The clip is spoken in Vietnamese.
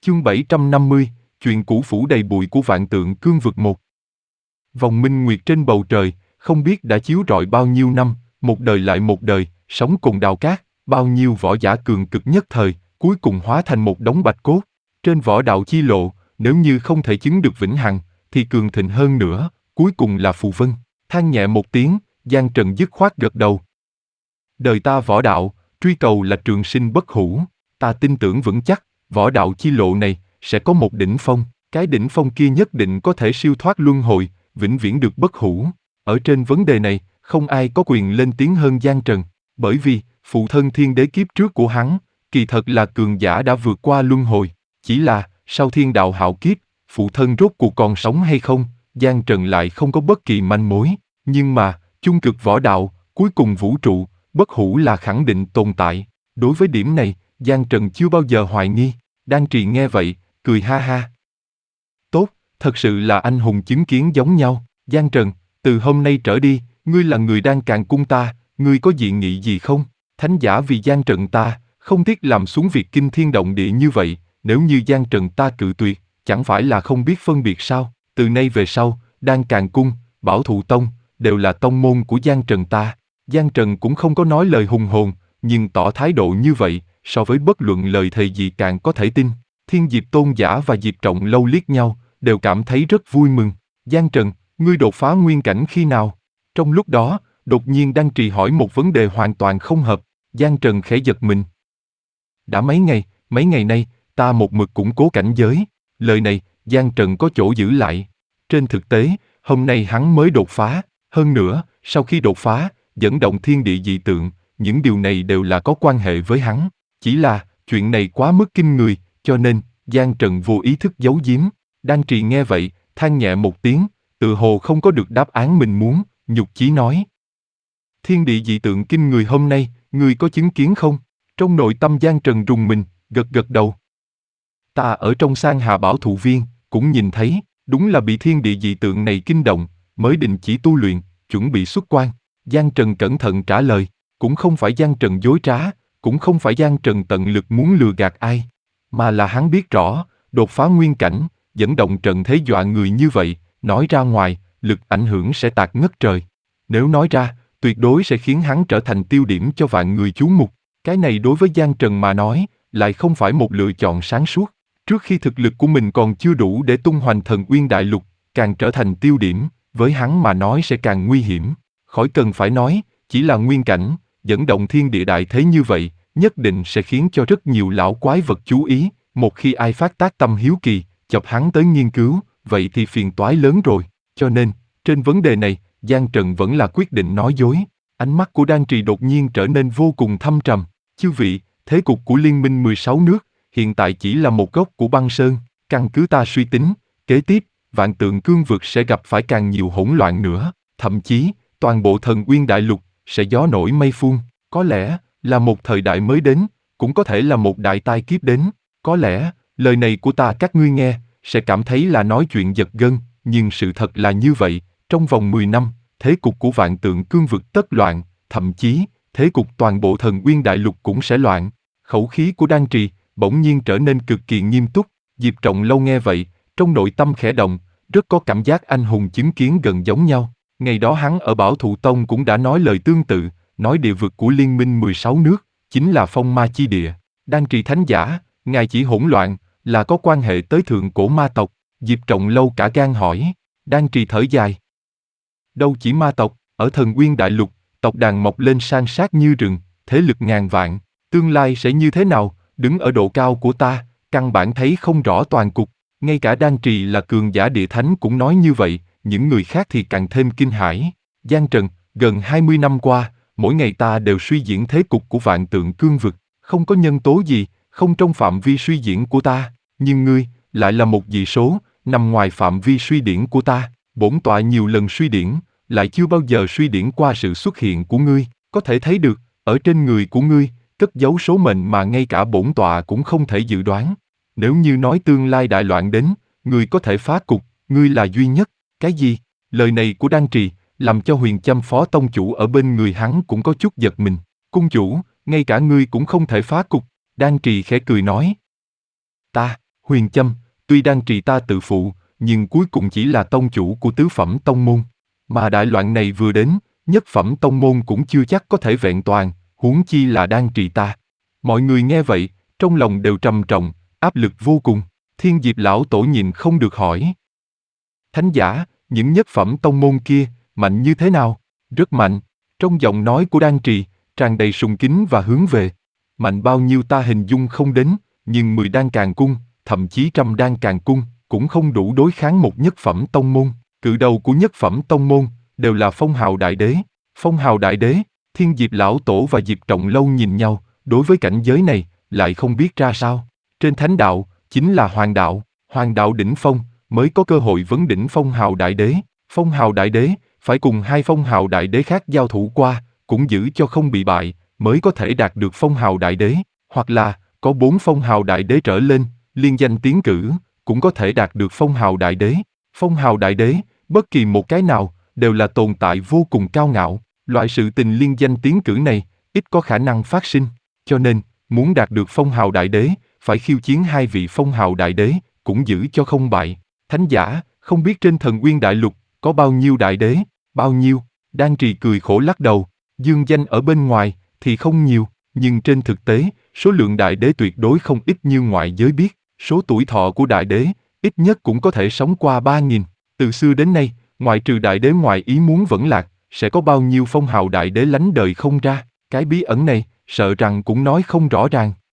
Chương 750, chuyện cũ phủ đầy bụi của vạn tượng cương vực 1. Vòng minh nguyệt trên bầu trời, không biết đã chiếu rọi bao nhiêu năm, một đời lại một đời, sống cùng đào cát, bao nhiêu võ giả cường cực nhất thời, cuối cùng hóa thành một đống bạch cốt. Trên võ đạo chi lộ, nếu như không thể chứng được vĩnh hằng, thì cường thịnh hơn nữa, cuối cùng là phù vân. Than nhẹ một tiếng, Giang Trần dứt khoát gật đầu. Đời ta võ đạo, truy cầu là trường sinh bất hủ, ta tin tưởng vững chắc, võ đạo chi lộ này, sẽ có một đỉnh phong, cái đỉnh phong kia nhất định có thể siêu thoát luân hồi, vĩnh viễn được bất hủ. Ở trên vấn đề này, không ai có quyền lên tiếng hơn Giang Trần, bởi vì, phụ thân thiên đế kiếp trước của hắn, kỳ thật là cường giả đã vượt qua luân hồi, chỉ là, sau thiên đạo hạo kiếp, phụ thân rốt cuộc còn sống hay không, Giang Trần lại không có bất kỳ manh mối, nhưng mà, chung cực võ đạo, cuối cùng vũ trụ, bất hủ là khẳng định tồn tại. Đối với điểm này, Giang Trần chưa bao giờ hoài nghi. Đan Trì nghe vậy, cười ha ha. Tốt, thật sự là anh hùng chứng kiến giống nhau. Giang Trần, từ hôm nay trở đi, ngươi là người Đan Càn cung ta, ngươi có dị nghị gì không? Thánh giả vì Giang Trần ta, không tiếc làm xuống việc kinh thiên động địa như vậy, nếu như Giang Trần ta cự tuyệt, chẳng phải là không biết phân biệt sao? Từ nay về sau, Đan Càn cung, Bảo Thụ tông, đều là tông môn của Giang Trần ta. Giang Trần cũng không có nói lời hùng hồn, nhưng tỏ thái độ như vậy, so với bất luận lời thề gì càng có thể tin. Thiên Diệp Tôn giả và Diệp Trọng Lâu liếc nhau, đều cảm thấy rất vui mừng. Giang Trần, ngươi đột phá nguyên cảnh khi nào? Trong lúc đó, đột nhiên Đan Trì hỏi một vấn đề hoàn toàn không hợp. Giang Trần khẽ giật mình. Đã mấy ngày nay, ta một mực củng cố cảnh giới. Lời này, Giang Trần có chỗ giữ lại. Trên thực tế, hôm nay hắn mới đột phá. Hơn nữa, sau khi đột phá, dẫn động thiên địa dị tượng, những điều này đều là có quan hệ với hắn. Chỉ là, chuyện này quá mức kinh người, cho nên, Giang Trần vô ý thức giấu giếm. Đan Trì nghe vậy, than nhẹ một tiếng, tự hồ không có được đáp án mình muốn, nhục chí nói. Thiên địa dị tượng kinh người hôm nay, ngươi có chứng kiến không? Trong nội tâm Giang Trần rùng mình, gật gật đầu. Ta ở trong Sang Hà Bảo Thụ Viên, cũng nhìn thấy, đúng là bị thiên địa dị tượng này kinh động, mới đình chỉ tu luyện, chuẩn bị xuất quan. Giang Trần cẩn thận trả lời, cũng không phải Giang Trần dối trá, cũng không phải Giang Trần tận lực muốn lừa gạt ai, mà là hắn biết rõ, đột phá nguyên cảnh, dẫn động trận thế dọa người như vậy, nói ra ngoài, lực ảnh hưởng sẽ tạc ngất trời. Nếu nói ra, tuyệt đối sẽ khiến hắn trở thành tiêu điểm cho vạn người chú mục. Cái này đối với Giang Trần mà nói, lại không phải một lựa chọn sáng suốt. Trước khi thực lực của mình còn chưa đủ để tung hoành Thần Uyên Đại Lục, càng trở thành tiêu điểm, với hắn mà nói sẽ càng nguy hiểm. Khỏi cần phải nói, chỉ là nguyên cảnh, dẫn động thiên địa đại thế như vậy, nhất định sẽ khiến cho rất nhiều lão quái vật chú ý. Một khi ai phát tác tâm hiếu kỳ, chọc hắn tới nghiên cứu, vậy thì phiền toái lớn rồi. Cho nên, trên vấn đề này, Giang Trần vẫn là quyết định nói dối. Ánh mắt của Đan Trì đột nhiên trở nên vô cùng thâm trầm. Chư vị, thế cục của Liên minh 16 nước, hiện tại chỉ là một góc của băng sơn. Căn cứ ta suy tính, kế tiếp, vạn tượng cương vực sẽ gặp phải càng nhiều hỗn loạn nữa. Thậm chí, toàn bộ Thần Uyên Đại Lục sẽ gió nổi mây phun. Có lẽ là một thời đại mới đến, cũng có thể là một đại tai kiếp đến. Có lẽ, lời này của ta các ngươi nghe, sẽ cảm thấy là nói chuyện giật gân, nhưng sự thật là như vậy. Trong vòng 10 năm, thế cục của vạn tượng cương vực tất loạn, thậm chí, thế cục toàn bộ Thần Uyên Đại Lục cũng sẽ loạn. Khẩu khí của Đan Trì bỗng nhiên trở nên cực kỳ nghiêm túc. Diệp Trọng Lâu nghe vậy, trong nội tâm khẽ động, rất có cảm giác anh hùng chứng kiến gần giống nhau. Ngày đó hắn ở Bảo Thụ Tông cũng đã nói lời tương tự, nói địa vực của Liên minh 16 nước, chính là phong ma chi địa. Đan Trì thánh giả, ngài chỉ hỗn loạn, là có quan hệ tới thượng cổ ma tộc. Diệp Trọng Lâu cả gan hỏi. Đan Trì thở dài. Đâu chỉ ma tộc, ở Thần Uyên Đại Lục, tộc đàn mọc lên san sát như rừng, thế lực ngàn vạn. Tương lai sẽ như thế nào, đứng ở độ cao của ta, căn bản thấy không rõ toàn cục. Ngay cả Đan Trì là cường giả địa thánh cũng nói như vậy, những người khác thì càng thêm kinh hãi. Giang Trần, gần 20 năm qua, mỗi ngày ta đều suy diễn thế cục của vạn tượng cương vực, không có nhân tố gì, không trong phạm vi suy diễn của ta, nhưng ngươi, lại là một dị số, nằm ngoài phạm vi suy điển của ta. Bổn tọa nhiều lần suy điển, lại chưa bao giờ suy điển qua sự xuất hiện của ngươi, có thể thấy được, ở trên người của ngươi, cất giấu số mệnh mà ngay cả bổn tọa cũng không thể dự đoán. Nếu như nói tương lai đại loạn đến, ngươi có thể phá cục, ngươi là duy nhất. Cái gì? Lời này của Đan Trì, làm cho Huyền Châm phó tông chủ ở bên người hắn cũng có chút giật mình. Cung chủ, ngay cả ngươi cũng không thể phá cục. Đan Trì khẽ cười nói. Ta, Huyền Châm, tuy đan trì ta tự phụ, nhưng cuối cùng chỉ là tông chủ của tứ phẩm tông môn. Mà đại loạn này vừa đến, nhất phẩm tông môn cũng chưa chắc có thể vẹn toàn, huống chi là đan trì ta. Mọi người nghe vậy, trong lòng đều trầm trọng, áp lực vô cùng. Thiên Diệp lão tổ nhìn không được hỏi. Thánh giả, những nhất phẩm tông môn kia, mạnh như thế nào? Rất mạnh. Trong giọng nói của đan trì, tràn đầy sùng kính và hướng về. Mạnh bao nhiêu ta hình dung không đến, nhưng 10 đan càn cung, thậm chí 100 đan càn cung, cũng không đủ đối kháng một nhất phẩm tông môn. Cự đầu của nhất phẩm tông môn, đều là Phong Hào Đại Đế. Phong Hào Đại Đế, Thiên Diệp lão tổ và Diệp Trọng Lâu nhìn nhau, đối với cảnh giới này, lại không biết ra sao. Trên thánh đạo, chính là hoàng đạo đỉnh phong, mới có cơ hội vấn đỉnh Phong Hào Đại Đế. Phong Hào Đại Đế, phải cùng hai Phong Hào Đại Đế khác giao thủ qua, cũng giữ cho không bị bại, mới có thể đạt được Phong Hào Đại Đế, hoặc là, có 4 Phong Hào Đại Đế trở lên, liên danh tiến cử, cũng có thể đạt được Phong Hào Đại Đế. Phong Hào Đại Đế, bất kỳ một cái nào, đều là tồn tại vô cùng cao ngạo, loại sự tình liên danh tiến cử này, ít có khả năng phát sinh, cho nên, muốn đạt được Phong Hào Đại Đế, phải khiêu chiến hai vị Phong Hào Đại Đế, cũng giữ cho không bại. Thánh giả, không biết trên Thần Nguyên Đại Lục, có bao nhiêu đại đế, bao nhiêu? Đan Trì cười khổ lắc đầu, dương danh ở bên ngoài, thì không nhiều, nhưng trên thực tế, số lượng đại đế tuyệt đối không ít như ngoại giới biết, số tuổi thọ của đại đế, ít nhất cũng có thể sống qua 3.000. Từ xưa đến nay, ngoại trừ đại đế ngoài ý muốn vẫn lạc, sẽ có bao nhiêu Phong Hào Đại Đế lánh đời không ra, cái bí ẩn này, sợ rằng cũng nói không rõ ràng.